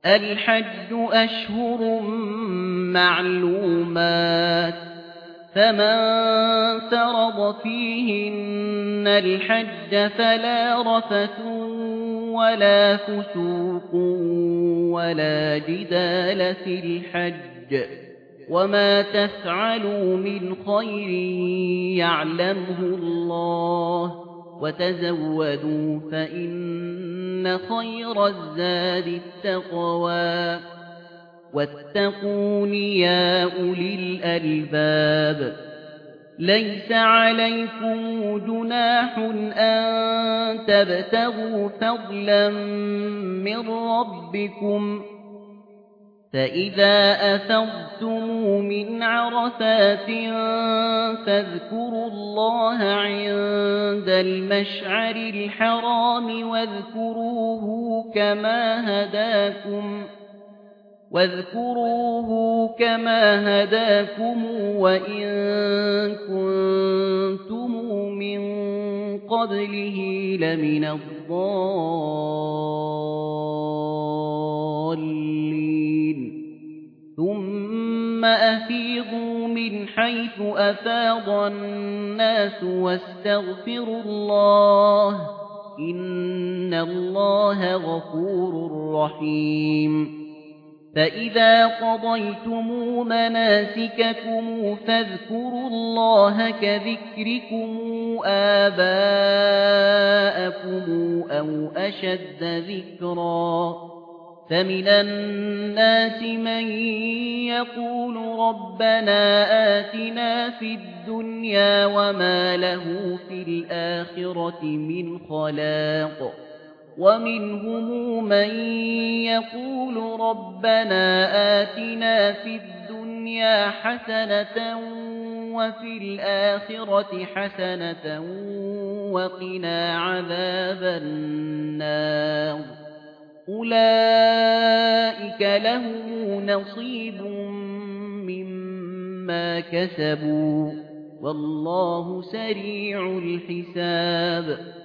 الحج أشهر معلومات فمن فرض فيهن الحج فلا رفث ولا فسوق ولا جدال في الحج وما تفعلوا من خير يعلمه الله وتزودوا فإن خير الزاد التقوى واتقون يا أولي الألباب ليس عليكم جناح أن تبتغوا فضلا من ربكم فإذا أفضتم من عرفات فاذكروا الله عند المشعر الحرام واذكروه كما هداكم وإن كنتم من قبله لمن الضالين ثم أفيضوا من حيث أفاض الناس واستغفروا الله إن الله غفور رحيم فإذا قضيتم مناسككم فاذكروا الله كذكركم آباءكم أو أشد ذكرا فمن الناس من يقول ربنا آتنا في الدنيا وما له في الآخرة من خلاق ومنهم من يقول ربنا آتنا في الدنيا حسنة وفي الآخرة حسنة وقنا عذاب النار أولئك لهم نصيب مما كسبوا والله سريع الحساب